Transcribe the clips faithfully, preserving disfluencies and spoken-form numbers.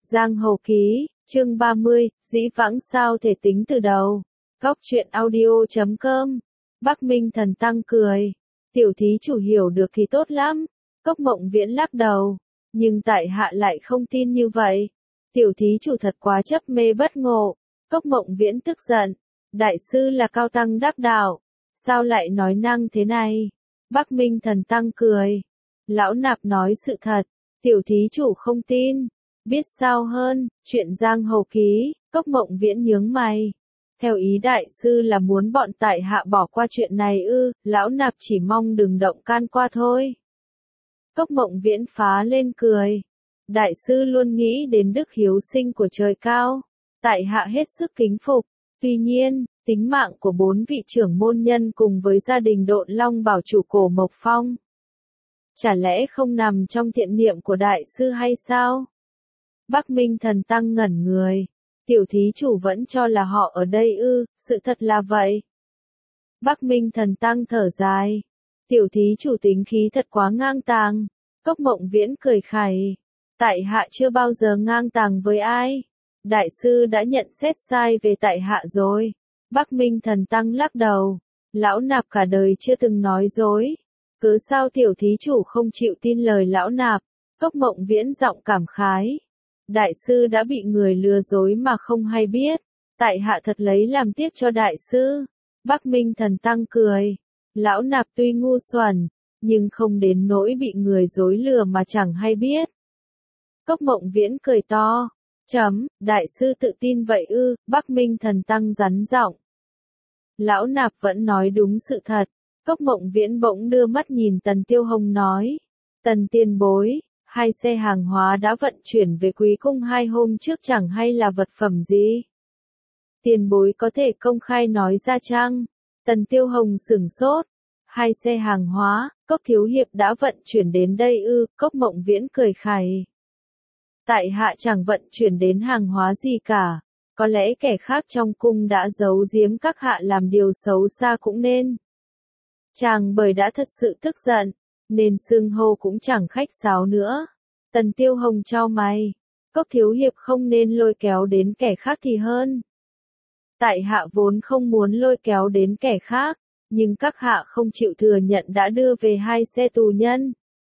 Giang Hồ Ký, chương ba mươi, dĩ vãng sao thể tính từ đầu. Góc truyện audio chấm com. Bắc Minh Thần Tăng cười. Tiểu thí chủ hiểu được thì tốt lắm. Cốc Mộng Viễn lắc đầu. Nhưng tại hạ lại không tin như vậy. Tiểu thí chủ thật quá chấp mê bất ngộ. Cốc Mộng Viễn tức giận. Đại sư là cao tăng đắc đạo. Sao lại nói năng thế này? Bắc Minh Thần Tăng cười. Lão nạp nói sự thật. Tiểu thí chủ không tin. Biết sao hơn, chuyện Giang Hồ Ký, Cốc Mộng Viễn nhướng mày. Theo ý đại sư là muốn bọn tại hạ bỏ qua chuyện này ư, lão nạp chỉ mong đừng động can qua thôi. Cốc Mộng Viễn phá lên cười. Đại sư luôn nghĩ đến đức hiếu sinh của trời cao. Tại hạ hết sức kính phục. Tuy nhiên, tính mạng của bốn vị trưởng môn nhân cùng với gia đình Độn Long bảo chủ Cổ Mộc Phong. Chả lẽ không nằm trong thiện niệm của đại sư hay sao? Bắc Minh Thần Tăng ngẩn người. Tiểu thí chủ vẫn cho là họ ở đây ư, sự thật là vậy. Bắc Minh Thần Tăng thở dài. Tiểu thí chủ tính khí thật quá ngang tàng. Cốc Mộng Viễn cười khẩy. Tại hạ chưa bao giờ ngang tàng với ai. Đại sư đã nhận xét sai về tại hạ rồi. Bắc Minh Thần Tăng lắc đầu. Lão nạp cả đời chưa từng nói dối. Cứ sao tiểu thí chủ không chịu tin lời lão nạp? Cốc Mộng Viễn giọng cảm khái. Đại sư đã bị người lừa dối mà không hay biết. Tại hạ thật lấy làm tiếc cho đại sư. Bắc Minh Thần Tăng cười. Lão nạp tuy ngu xuẩn, nhưng không đến nỗi bị người dối lừa mà chẳng hay biết. Cốc Mộng Viễn cười to. Chấm, đại sư tự tin vậy ư? Bắc Minh Thần Tăng rắn giọng. Lão nạp vẫn nói đúng sự thật. Cốc Mộng Viễn bỗng đưa mắt nhìn Tần Tiêu Hồng nói. Tần tiền bối. Hai xe hàng hóa đã vận chuyển về Quý Cung hai hôm trước chẳng hay là vật phẩm gì? Tiền bối có thể công khai nói ra chăng? Tần Tiêu Hồng sửng sốt. Hai xe hàng hóa, Cốc thiếu hiệp đã vận chuyển đến đây ư? Cốc Mộng Viễn cười khẩy. Tại hạ chẳng vận chuyển đến hàng hóa gì cả. Có lẽ kẻ khác trong cung đã giấu giếm các hạ làm điều xấu xa cũng nên. Chàng bởi đã thật sự tức giận, nên xưng hô cũng chẳng khách sáo nữa. Tần Tiêu Hồng chau mày. Cốc thiếu hiệp không nên lôi kéo đến kẻ khác thì hơn. Tại hạ vốn không muốn lôi kéo đến kẻ khác, nhưng các hạ không chịu thừa nhận đã đưa về hai xe tù nhân.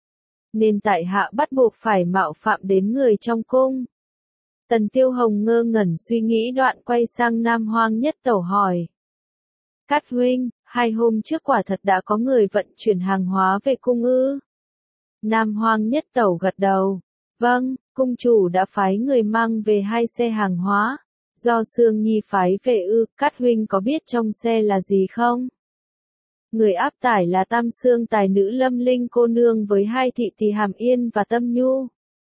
Nên tại hạ bắt buộc phải mạo phạm đến người trong cung. Tần Tiêu Hồng ngơ ngẩn suy nghĩ đoạn quay sang Nam Hoang Nhất Tẩu hỏi. Cát huynh, hai hôm trước quả thật đã có người vận chuyển hàng hóa về cung ư? Nam Hoang Nhất Tẩu gật đầu. Vâng, cung chủ đã phái người mang về hai xe hàng hóa. Do Sương Nhi phái về ư? Cát huynh có biết trong xe là gì không? Người áp tải là Tam Xương tài nữ Lâm Linh cô nương với hai thị tỳ Hàm Yên và Tâm Nhu.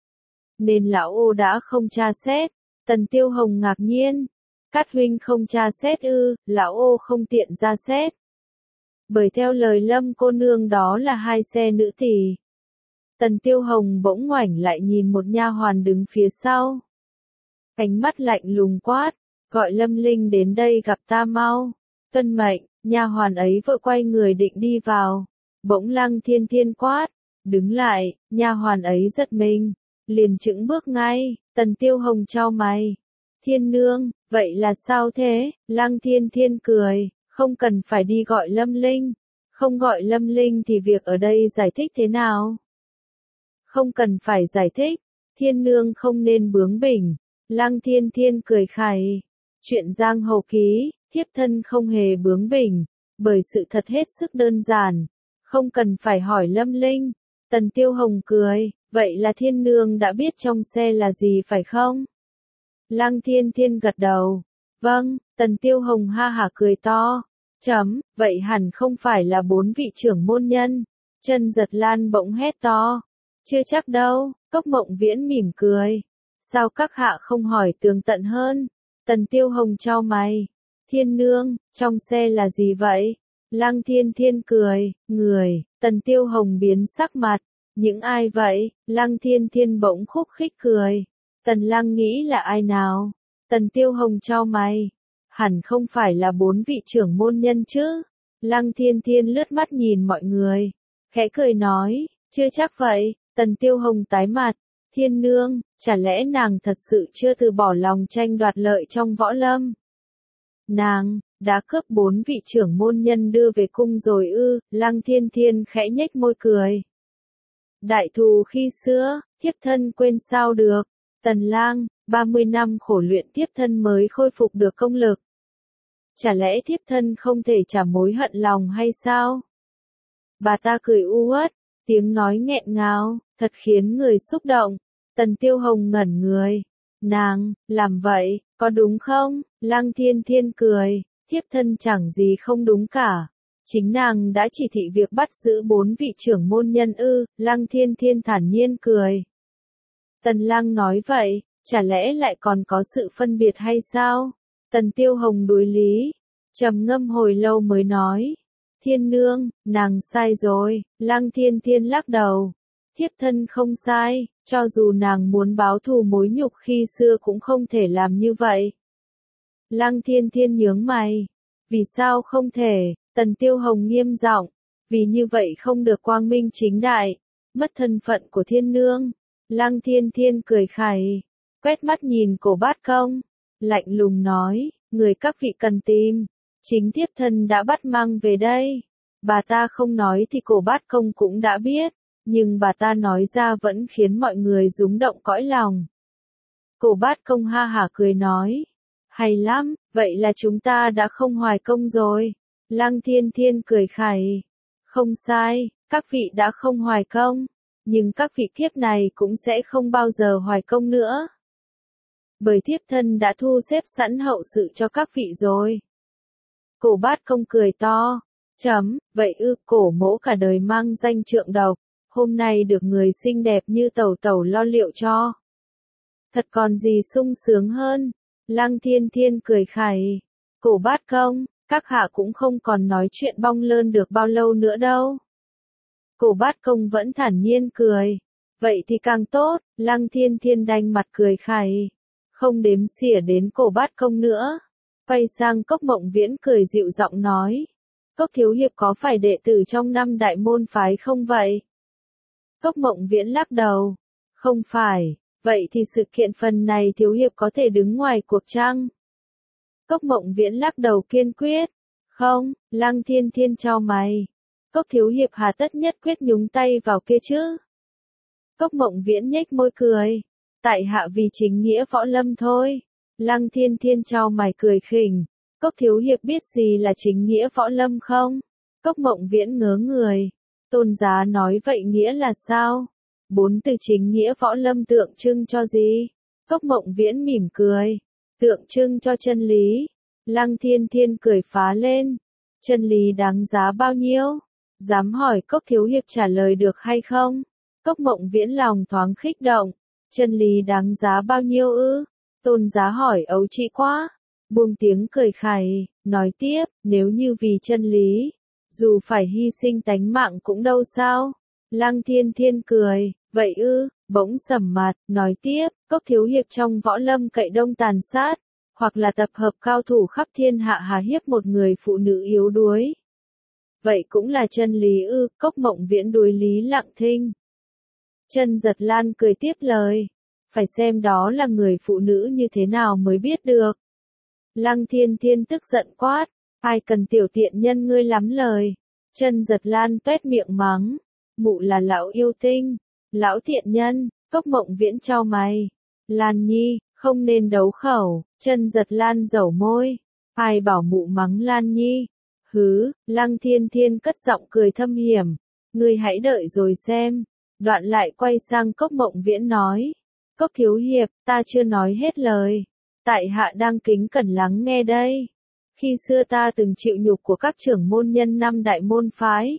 Nên lão ô đã không tra xét. Tần Tiêu Hồng ngạc nhiên. Cát huynh không tra xét ư? Lão ô không tiện ra xét. Bởi theo lời Lâm cô nương đó là hai xe nữ tỳ. Tần Tiêu Hồng bỗng ngoảnh lại nhìn một nha hoàn đứng phía sau. Ánh mắt lạnh lùng quát, gọi Lâm Linh đến đây gặp ta mau. Tuân mệnh, nha hoàn ấy vội quay người định đi vào. Bỗng Lăng Thiên Thiên quát, đứng lại, nha hoàn ấy giật mình, liền chững bước ngay. Tần Tiêu Hồng chau mày. Thiên nương, vậy là sao thế? Lăng Thiên Thiên cười, không cần phải đi gọi Lâm Linh. Không gọi Lâm Linh thì việc ở đây giải thích thế nào? Không cần phải giải thích, thiên nương không nên bướng bỉnh. Lăng Thiên Thiên cười khẩy. Chuyện Giang Hồ Ký, thiếp thân không hề bướng bỉnh, bởi sự thật hết sức đơn giản. Không cần phải hỏi Lâm Linh. Tần Tiêu Hồng cười, vậy là thiên nương đã biết trong xe là gì phải không? Lăng Thiên Thiên gật đầu. Vâng, Tần Tiêu Hồng ha hả cười to. Chấm, vậy hẳn không phải là bốn vị trưởng môn nhân. Chân Giật Lan bỗng hét to. Chưa chắc đâu, Cốc Mộng Viễn mỉm cười. Sao các hạ không hỏi tường tận hơn? Tần Tiêu Hồng chau mày. Thiên nương, trong xe là gì vậy? Lăng Thiên Thiên cười, người. Tần Tiêu Hồng biến sắc mặt. Những ai vậy? Lăng Thiên Thiên bỗng khúc khích cười. Tần Lăng nghĩ là ai nào? Tần Tiêu Hồng chau mày. Hẳn không phải là bốn vị trưởng môn nhân chứ? Lăng Thiên Thiên lướt mắt nhìn mọi người. Khẽ cười nói, chưa chắc vậy. Tần Tiêu Hồng tái mặt. Thiên nương, chả lẽ nàng thật sự chưa từ bỏ lòng tranh đoạt lợi trong võ lâm? Nàng, đã cướp bốn vị trưởng môn nhân đưa về cung rồi ư? Lăng Thiên Thiên khẽ nhếch môi cười. Đại thù khi xưa, thiếp thân quên sao được. Tần lang, ba mươi năm khổ luyện thiếp thân mới khôi phục được công lực. Chả lẽ thiếp thân không thể trả mối hận lòng hay sao? Bà ta cười u uất, tiếng nói nghẹn ngào, thật khiến người xúc động. Tần Tiêu Hồng ngẩn người. Nàng, làm vậy, có đúng không? Lăng Thiên Thiên cười, thiếp thân chẳng gì không đúng cả. Chính nàng đã chỉ thị việc bắt giữ bốn vị trưởng môn nhân ư? Lăng Thiên Thiên thản nhiên cười. Tần Lang nói vậy, chả lẽ lại còn có sự phân biệt hay sao? Tần Tiêu Hồng đối lý, trầm ngâm hồi lâu mới nói. Thiên nương, nàng sai rồi. Lăng Thiên Thiên lắc đầu. Thiếp thân không sai, cho dù nàng muốn báo thù mối nhục khi xưa cũng không thể làm như vậy. Lăng Thiên Thiên nhướng mày. Vì sao không thể? Tần Tiêu Hồng nghiêm giọng. Vì như vậy không được quang minh chính đại, mất thân phận của thiên nương. Lăng Thiên Thiên cười khẩy, quét mắt nhìn Cổ Bát Công, lạnh lùng nói, người các vị cần tìm, chính thiếp thân đã bắt mang về đây. Bà ta không nói thì Cổ Bát Công cũng đã biết, nhưng bà ta nói ra vẫn khiến mọi người rúng động cõi lòng. Cổ Bát Công ha hả cười nói, hay lắm, vậy là chúng ta đã không hoài công rồi. Lăng Thiên Thiên cười khẩy, không sai, các vị đã không hoài công, nhưng các vị kiếp này cũng sẽ không bao giờ hoài công nữa. Bởi thiếp thân đã thu xếp sẵn hậu sự cho các vị rồi. Cổ Bát Công cười to, chấm, vậy ư? Cổ mỗ cả đời mang danh trượng độc, hôm nay được người xinh đẹp như tẩu tẩu lo liệu cho. Thật còn gì sung sướng hơn? Lăng Thiên Thiên cười khẩy, Cổ Bát Công, các hạ cũng không còn nói chuyện bong lơn được bao lâu nữa đâu. Cổ Bát Công vẫn thản nhiên cười. Vậy thì càng tốt. Lăng Thiên Thiên đanh mặt cười khẩy, không đếm xỉa đến Cổ Bát Công nữa. Quay sang Cốc Mộng Viễn cười dịu giọng nói. Cốc thiếu hiệp có phải đệ tử trong năm đại môn phái không vậy? Cốc Mộng Viễn lắc đầu. Không phải. Vậy thì sự kiện phần này thiếu hiệp có thể đứng ngoài cuộc chăng? Cốc Mộng Viễn lắc đầu kiên quyết. Không. Lăng Thiên Thiên chau mày. Cốc thiếu hiệp hà tất nhất quyết nhúng tay vào kia chứ? Cốc Mộng Viễn nhếch môi cười. Tại hạ vì chính nghĩa võ lâm thôi. Lăng Thiên Thiên chau mày cười khỉnh. Cốc thiếu hiệp biết gì là chính nghĩa võ lâm không? Cốc Mộng Viễn ngớ người. Tôn giá nói vậy nghĩa là sao? Bốn từ chính nghĩa võ lâm tượng trưng cho gì? Cốc Mộng Viễn mỉm cười. Tượng trưng cho chân lý. Lăng Thiên Thiên cười phá lên. Chân lý đáng giá bao nhiêu? Dám hỏi Cốc thiếu hiệp trả lời được hay không? Cốc Mộng Viễn lòng thoáng khích động. Chân lý đáng giá bao nhiêu ư? Tôn giá hỏi ấu trĩ quá. Buông tiếng cười khẩy, nói tiếp, nếu như vì chân lý, dù phải hy sinh tánh mạng cũng đâu sao? Lăng Thiên Thiên cười, vậy ư? Bỗng sầm mặt, nói tiếp, Cốc thiếu hiệp trong võ lâm cậy đông tàn sát, hoặc là tập hợp cao thủ khắp thiên hạ hà hiếp một người phụ nữ yếu đuối. Vậy cũng là chân lý ư? Cốc Mộng Viễn đối lý lặng thinh. Chân Giật Lan cười tiếp lời. Phải xem đó là người phụ nữ như thế nào mới biết được. Lăng Thiên Thiên tức giận quát. Ai cần tiểu tiện nhân ngươi lắm lời. Chân Giật Lan tuét miệng mắng. Mụ là lão yêu tinh. Lão tiện nhân. Cốc Mộng Viễn chau mày. Lan Nhi, không nên đấu khẩu. Chân Giật Lan dẩu môi. Ai bảo mụ mắng Lan Nhi? Hứ, Lăng Thiên Thiên cất giọng cười thâm hiểm. Ngươi hãy đợi rồi xem. Đoạn lại quay sang Cốc Mộng Viễn nói. Cốc thiếu hiệp, ta chưa nói hết lời. Tại hạ đang kính cẩn lắng nghe đây. Khi xưa ta từng chịu nhục của các trưởng môn nhân năm đại môn phái.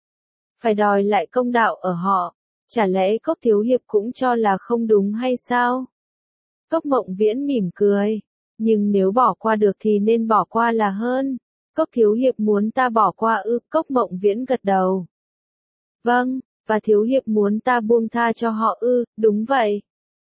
Phải đòi lại công đạo ở họ. Chả lẽ Cốc thiếu hiệp cũng cho là không đúng hay sao? Cốc Mộng Viễn mỉm cười. Nhưng nếu bỏ qua được thì nên bỏ qua là hơn. Cốc thiếu hiệp muốn ta bỏ qua ư? Cốc Mộng Viễn gật đầu. Vâng, và thiếu hiệp muốn ta buông tha cho họ ư? Đúng vậy.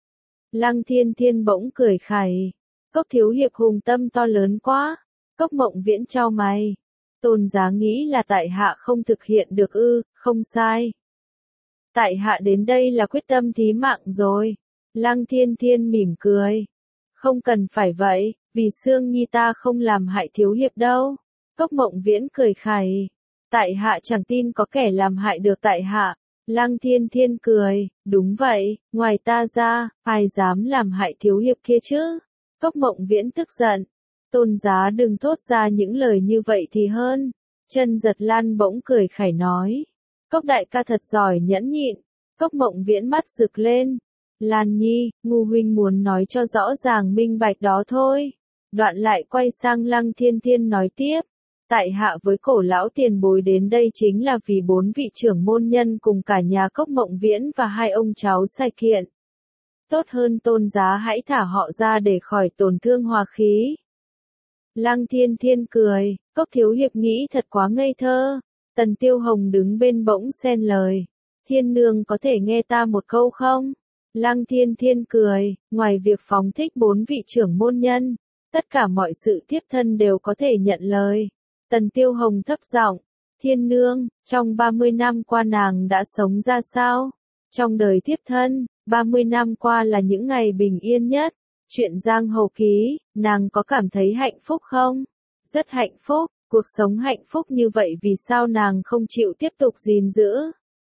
Lăng Thiên Thiên bỗng cười khẩy. Cốc thiếu hiệp hùng tâm to lớn quá. Cốc Mộng Viễn chau mày. Tôn giá nghĩ là tại hạ không thực hiện được ư? Không sai. Tại hạ đến đây là quyết tâm thí mạng rồi. Lăng Thiên Thiên mỉm cười. Không cần phải vậy, vì Sương Nhi ta không làm hại thiếu hiệp đâu. Cốc Mộng Viễn cười khẩy. Tại hạ chẳng tin có kẻ làm hại được tại hạ. Lăng Thiên Thiên cười, đúng vậy, ngoài ta ra, ai dám làm hại thiếu hiệp kia chứ? Cốc Mộng Viễn tức giận. Tôn giá đừng thốt ra những lời như vậy thì hơn. Chân Giật Lan bỗng cười khẩy nói. Cốc đại ca thật giỏi nhẫn nhịn. Cốc Mộng Viễn mắt rực lên. Lan Nhi, ngu huynh muốn nói cho rõ ràng minh bạch đó thôi. Đoạn lại quay sang Lăng Thiên Thiên nói tiếp. Tại hạ với cổ lão tiền bối đến đây chính là vì bốn vị trưởng môn nhân cùng cả nhà Cốc Mộng Viễn và hai ông cháu sai kiện. Tốt hơn tôn giá hãy thả họ ra để khỏi tổn thương hòa khí. Lăng Thiên Thiên cười, Cốc thiếu hiệp nghĩ thật quá ngây thơ. Tần Tiêu Hồng đứng bên bỗng xen lời. Thiên nương có thể nghe ta một câu không? Lăng Thiên Thiên cười, ngoài việc phóng thích bốn vị trưởng môn nhân, tất cả mọi sự thiếp thân đều có thể nhận lời. Tần Tiêu Hồng thấp giọng, Thiên nương, trong ba mươi năm qua nàng đã sống ra sao? Trong đời thiếp thân, ba mươi năm qua là những ngày bình yên nhất. Chuyện giang hồ ký, nàng có cảm thấy hạnh phúc không? Rất hạnh phúc, cuộc sống hạnh phúc như vậy vì sao nàng không chịu tiếp tục gìn giữ?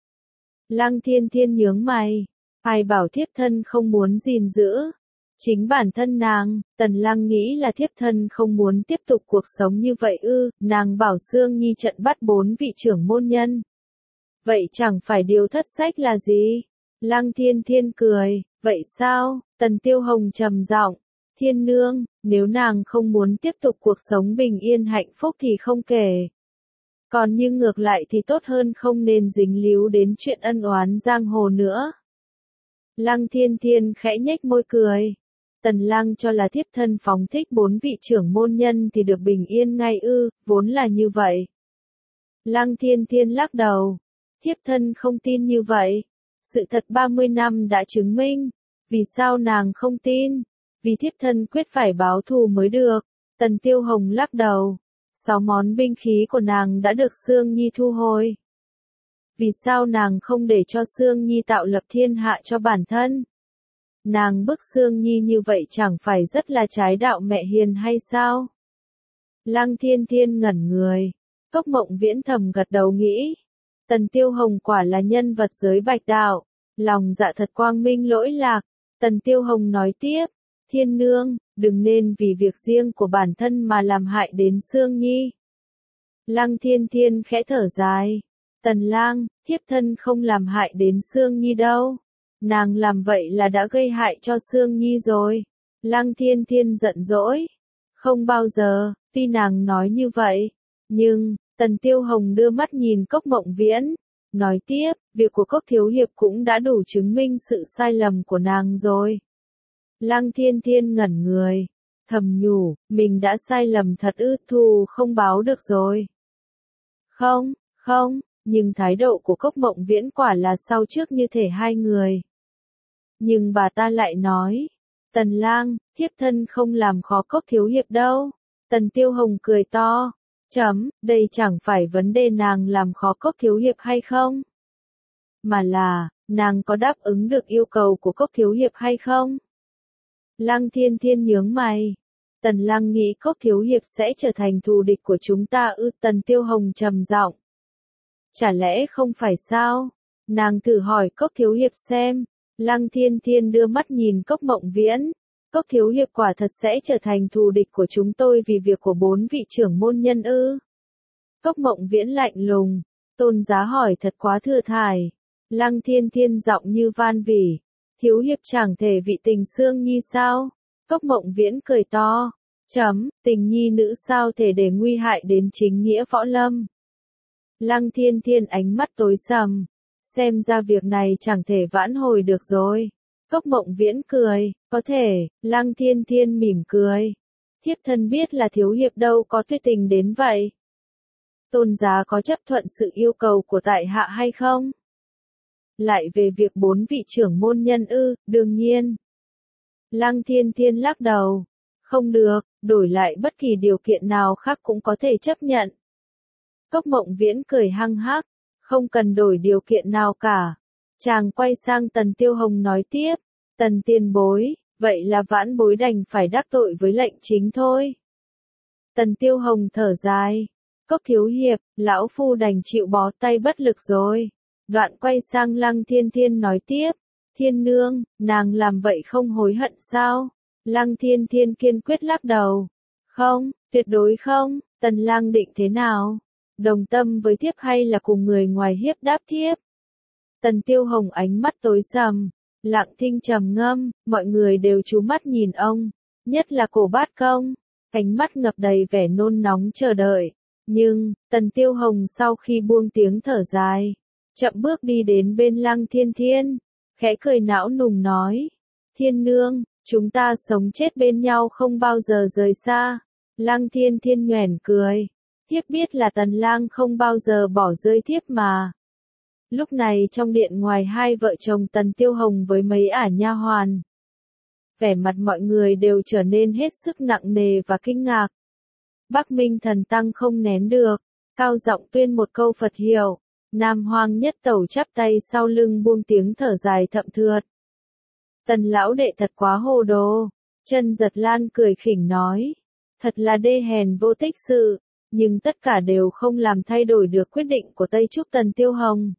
Lăng Thiên Thiên nhướng mày, ai bảo thiếp thân không muốn gìn giữ? Chính bản thân nàng, Tần Lăng nghĩ là thiếp thân không muốn tiếp tục cuộc sống như vậy ư, nàng bảo Sương Nhi trận bắt bốn vị trưởng môn nhân. Vậy chẳng phải điều thất sách là gì? Lăng Thiên Thiên cười, vậy sao? Tần Tiêu Hồng trầm giọng, Thiên nương, nếu nàng không muốn tiếp tục cuộc sống bình yên hạnh phúc thì không kể. Còn như ngược lại thì tốt hơn không nên dính líu đến chuyện ân oán giang hồ nữa. Lăng Thiên Thiên khẽ nhếch môi cười. Tần Lăng cho là thiếp thân phóng thích bốn vị trưởng môn nhân thì được bình yên ngay ư, vốn là như vậy. Lăng Thiên Thiên lắc đầu. Thiếp thân không tin như vậy. Sự thật ba mươi năm đã chứng minh. Vì sao nàng không tin? Vì thiếp thân quyết phải báo thù mới được. Tần Tiêu Hồng lắc đầu. Sáu món binh khí của nàng đã được Sương Nhi thu hồi. Vì sao nàng không để cho Sương Nhi tạo lập thiên hạ cho bản thân? Nàng bức Sương Nhi như vậy chẳng phải rất là trái đạo mẹ hiền hay sao? Lăng Thiên Thiên ngẩn người. Cốc Mộng Viễn thầm gật đầu nghĩ. Tần Tiêu Hồng quả là nhân vật giới bạch đạo. Lòng dạ thật quang minh lỗi lạc. Tần Tiêu Hồng nói tiếp. Thiên nương, đừng nên vì việc riêng của bản thân mà làm hại đến Sương Nhi. Lăng Thiên Thiên khẽ thở dài. Tần Lang, thiếp thân không làm hại đến Sương Nhi đâu. Nàng làm vậy là đã gây hại cho Sương Nhi rồi. Lăng Thiên Thiên giận dỗi. Không bao giờ, tuy nàng nói như vậy. Nhưng, Tần Tiêu Hồng đưa mắt nhìn Cốc Mộng Viễn. Nói tiếp, việc của Cốc thiếu hiệp cũng đã đủ chứng minh sự sai lầm của nàng rồi. Lăng Thiên Thiên ngẩn người. Thầm nhủ, mình đã sai lầm thật ư, thù không báo được rồi. Không, không, nhưng thái độ của Cốc Mộng Viễn quả là sau trước như thể hai người. Nhưng bà ta lại nói, Tần Lang, thiếp thân không làm khó Cốc thiếu hiệp đâu. Tần Tiêu Hồng cười to, chấm, đây chẳng phải vấn đề nàng làm khó Cốc thiếu hiệp hay không? Mà là, nàng có đáp ứng được yêu cầu của Cốc thiếu hiệp hay không? Lăng Thiên Thiên nhướng mày. Tần Lăng nghĩ Cốc thiếu hiệp sẽ trở thành thù địch của chúng ta ư? Tần Tiêu Hồng trầm giọng. Chả lẽ không phải sao? Nàng thử hỏi Cốc thiếu hiệp xem. Lăng Thiên Thiên đưa mắt nhìn Cốc Mộng Viễn. Cốc thiếu hiệp quả thật sẽ trở thành thù địch của chúng tôi vì việc của bốn vị trưởng môn nhân ư? Cốc Mộng Viễn lạnh lùng. Tôn giá hỏi thật quá thừa thải. Lăng Thiên Thiên giọng như van vỉ. Thiếu hiệp chẳng thể vị tình Sương Nhi sao? Cốc Mộng Viễn cười to. Chấm, tình nhi nữ sao thể để nguy hại đến chính nghĩa võ lâm? Lăng Thiên Thiên ánh mắt tối sầm. Xem ra việc này chẳng thể vãn hồi được rồi. Cốc Mộng Viễn cười, có thể. Lăng Thiên Thiên mỉm cười. Thiếp thân biết là thiếu hiệp đâu có tuyệt tình đến vậy. Tôn giá có chấp thuận sự yêu cầu của tại hạ hay không? Lại về việc bốn vị trưởng môn nhân ư, đương nhiên. Lăng Thiên Thiên lắc đầu. Không được, đổi lại bất kỳ điều kiện nào khác cũng có thể chấp nhận. Cốc Mộng Viễn cười hăng hắc. Không cần đổi điều kiện nào cả. Chàng quay sang Tần Tiêu Hồng nói tiếp, Tần tiền bối, vậy là vãn bối đành phải đắc tội với lệnh chính thôi. Tần Tiêu Hồng thở dài, Cốc thiếu hiệp, lão phu đành chịu bó tay bất lực rồi. Đoạn quay sang Lăng Thiên Thiên nói tiếp, Thiên nương, nàng làm vậy không hối hận sao? Lăng Thiên Thiên kiên quyết lắc đầu, không, tuyệt đối không. Tần lang định thế nào? Đồng tâm với thiếp hay là cùng người ngoài hiếp đáp thiếp? Tần Tiêu Hồng ánh mắt tối sầm, Lặng Thinh trầm ngâm, mọi người đều chú mắt nhìn ông, nhất là Cổ Bát Công, ánh mắt ngập đầy vẻ nôn nóng chờ đợi. Nhưng, Tần Tiêu Hồng sau khi buông tiếng thở dài, chậm bước đi đến bên Lăng Thiên Thiên, khẽ cười não nùng nói, Thiên nương, chúng ta sống chết bên nhau không bao giờ rời xa. Lăng Thiên Thiên nhoẻn cười, thiếp biết là Tần lang không bao giờ bỏ rơi thiếp mà. Lúc này trong điện ngoài hai vợ chồng Tần Tiêu Hồng với mấy ả nha hoàn, vẻ mặt mọi người đều trở nên hết sức nặng nề và kinh ngạc. Bắc Minh Thần Tăng không nén được, cao giọng tuyên một câu Phật hiệu. Nam Hoang Nhất Tẩu chắp tay sau lưng buông tiếng thở dài thậm thượt. Tần lão đệ thật quá hồ đồ. Chân Giật Lan cười khỉnh nói, thật là đê hèn vô tích sự, nhưng tất cả đều không làm thay đổi được quyết định của Tây Trúc Tần Tiêu Hồng.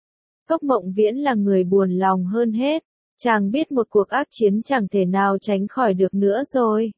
Cốc Mộng Viễn là người buồn lòng hơn hết, chàng biết một cuộc ác chiến chẳng thể nào tránh khỏi được nữa rồi.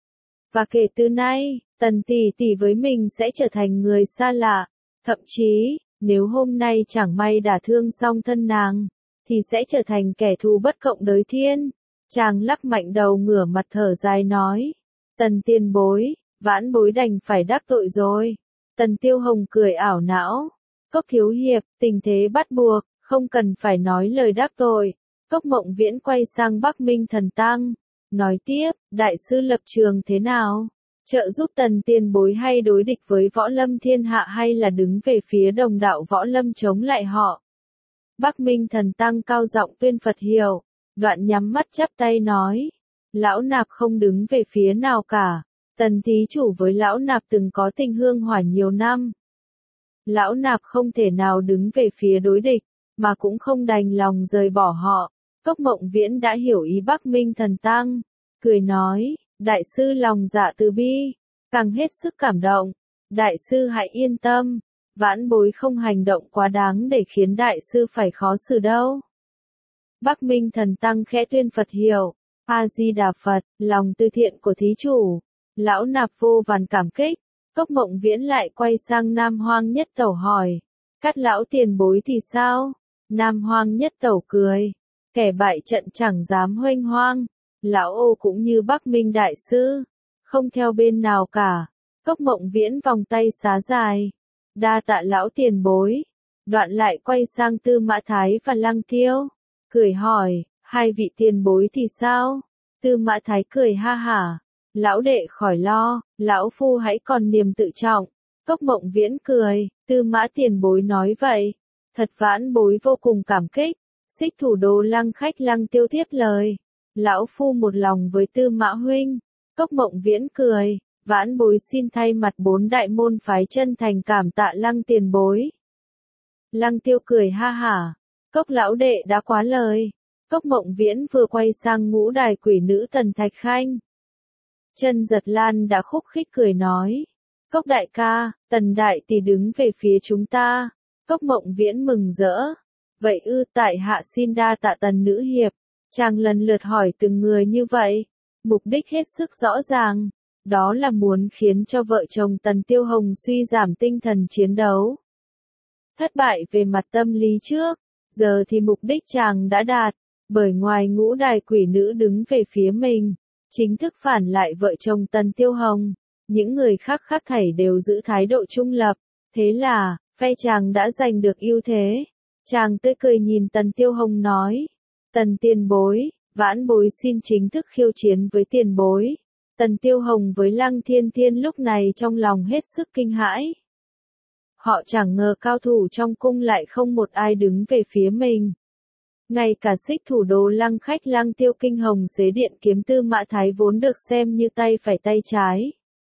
Và kể từ nay, Tần tỷ tỷ với mình sẽ trở thành người xa lạ, thậm chí, nếu hôm nay chẳng may đả thương xong thân nàng, thì sẽ trở thành kẻ thù bất cộng đới thiên. Chàng lắc mạnh đầu ngửa mặt thở dài nói, Tần tiền bối, vãn bối đành phải đắc tội rồi. Tần Tiêu Hồng cười ảo não, Cốc thiếu hiệp, tình thế bắt buộc, không cần phải nói lời đắc tội. Cốc Mộng Viễn quay sang Bắc Minh Thần Tăng, nói tiếp, đại sư lập trường thế nào? Trợ giúp Tần tiền bối hay đối địch với võ lâm thiên hạ hay là đứng về phía đồng đạo võ lâm chống lại họ? Bắc Minh Thần Tăng cao giọng tuyên Phật hiệu, đoạn nhắm mắt chắp tay nói, lão nạp không đứng về phía nào cả. Tần thí chủ với lão nạp từng có tình hương hỏa nhiều năm. Lão nạp không thể nào đứng về phía đối địch, mà cũng không đành lòng rời bỏ họ. Cốc Mộng Viễn đã hiểu ý Bắc Minh Thần Tăng, cười nói, đại sư lòng dạ từ bi, càng hết sức cảm động. Đại sư hãy yên tâm, vãn bối không hành động quá đáng để khiến đại sư phải khó xử đâu. Bắc Minh Thần Tăng khẽ tuyên Phật hiệu, A-di-đà Phật, lòng từ thiện của thí chủ, lão nạp vô vàn cảm kích. Cốc Mộng Viễn lại quay sang Nam Hoang Nhất Tẩu hỏi, các lão tiền bối thì sao? Nam Hoang Nhất Tẩu cười, kẻ bại trận chẳng dám huênh hoang, lão ô cũng như Bắc Minh đại sư, không theo bên nào cả. Cốc Mộng Viễn vòng tay xá dài, đa tạ lão tiền bối. Đoạn lại quay sang Tư Mã Thái và Lăng Tiêu, cười hỏi, hai vị tiền bối thì sao? Tư Mã Thái cười ha hả, lão đệ khỏi lo, lão phu hãy còn niềm tự trọng. Cốc Mộng Viễn cười, Tư Mã tiền bối nói vậy, thật vãn bối vô cùng cảm kích. Xích Thủ Đồ Lăng Khách Lăng Tiêu tiếp lời, lão phu một lòng với Tư Mã huynh. Cốc Mộng Viễn cười, vãn bối xin thay mặt bốn đại môn phái chân thành cảm tạ Lăng tiền bối. Lăng Tiêu cười ha hả, Cốc lão đệ đã quá lời. Cốc Mộng Viễn vừa quay sang Ngũ Đài quỷ nữ Tần Thạch Khanh. Chân Giật Lan đã khúc khích cười nói, Cốc đại ca, Tần đại tỷ đứng về phía chúng ta. Cốc Mộng Viễn mừng rỡ, vậy ư, tại hạ xin đa tạ Tần nữ hiệp. Chàng lần lượt hỏi từng người như vậy, mục đích hết sức rõ ràng, đó là muốn khiến cho vợ chồng Tần Tiêu Hồng suy giảm tinh thần chiến đấu. Thất bại về mặt tâm lý trước, giờ thì mục đích chàng đã đạt, bởi ngoài Ngũ Đài quỷ nữ đứng về phía mình, chính thức phản lại vợ chồng Tần Tiêu Hồng, những người khác khác thảy đều giữ thái độ trung lập, thế là, phe chàng đã giành được ưu thế. Chàng tươi cười nhìn Tần Tiêu Hồng nói, Tần tiền bối, vãn bối xin chính thức khiêu chiến với tiền bối. Tần Tiêu Hồng với Lăng Thiên Thiên lúc này trong lòng hết sức kinh hãi. Họ chẳng ngờ cao thủ trong cung lại không một ai đứng về phía mình. Ngay cả Xích Thủ Đồ Lăng Khách Lăng Tiêu Kinh Hồng Xế Điện Kiếm Tư Mã Thái vốn được xem như tay phải tay trái.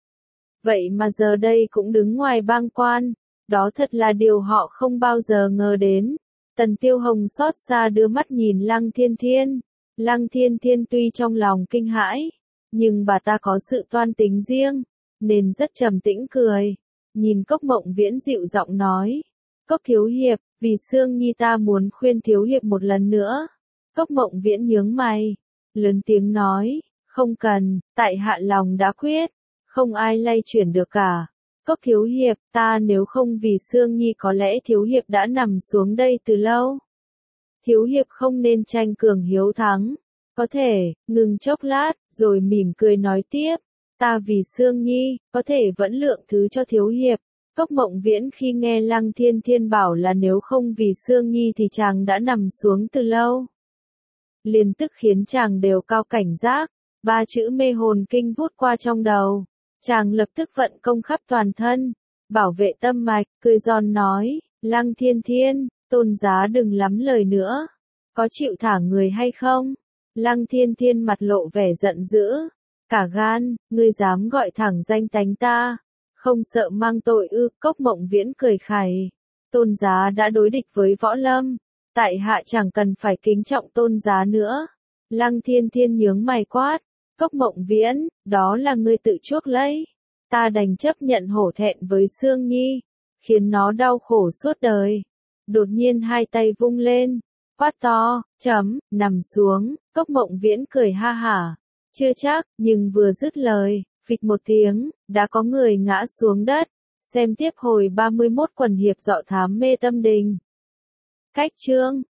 Vậy mà giờ đây cũng đứng ngoài bang quan, đó thật là điều họ không bao giờ ngờ đến. Tần Tiêu Hồng xót xa đưa mắt nhìn Lăng Thiên Thiên. Lăng Thiên Thiên tuy trong lòng kinh hãi, nhưng bà ta có sự toan tính riêng, nên rất trầm tĩnh cười. Nhìn Cốc Mộng Viễn dịu giọng nói. Cốc thiếu hiệp, vì Sương Nhi ta muốn khuyên thiếu hiệp một lần nữa. Cốc Mộng Viễn nhướng mày, lớn tiếng nói, không cần, tại hạ lòng đã quyết, không ai lay chuyển được cả. Cốc thiếu hiệp, ta nếu không vì Sương Nhi có lẽ thiếu hiệp đã nằm xuống đây từ lâu. Thiếu hiệp không nên tranh cường hiếu thắng. Có thể, ngừng chốc lát, rồi mỉm cười nói tiếp. Ta vì Sương Nhi, có thể vẫn lượng thứ cho thiếu hiệp. Cốc Mộng Viễn khi nghe Lăng Thiên Thiên bảo là nếu không vì Sương Nhi thì chàng đã nằm xuống từ lâu. Liền tức khiến chàng đều cao cảnh giác, ba chữ mê hồn kinh vút qua trong đầu. Chàng lập tức vận công khắp toàn thân, bảo vệ tâm mạch, cười giòn nói, Lăng Thiên Thiên, tôn giá đừng lắm lời nữa. Có chịu thả người hay không? Lăng Thiên Thiên mặt lộ vẻ giận dữ. Cả gan, ngươi dám gọi thẳng danh tánh ta. Không sợ mang tội ư? Cốc Mộng Viễn cười khẩy. Tôn giá đã đối địch với võ lâm. Tại hạ chẳng cần phải kính trọng tôn giá nữa. Lăng Thiên Thiên nhướng mày quát. Cốc Mộng Viễn, đó là ngươi tự chuốc lấy. Ta đành chấp nhận hổ thẹn với Sương Nhi, khiến nó đau khổ suốt đời. Đột nhiên hai tay vung lên, quát to, chấm, nằm xuống. Cốc Mộng Viễn cười ha hả. Chưa chắc, nhưng vừa dứt lời, phịch một tiếng, đã có người ngã xuống đất. Xem tiếp hồi ba mươi mốt quần hiệp dọ thám mê tâm đình. Cách chương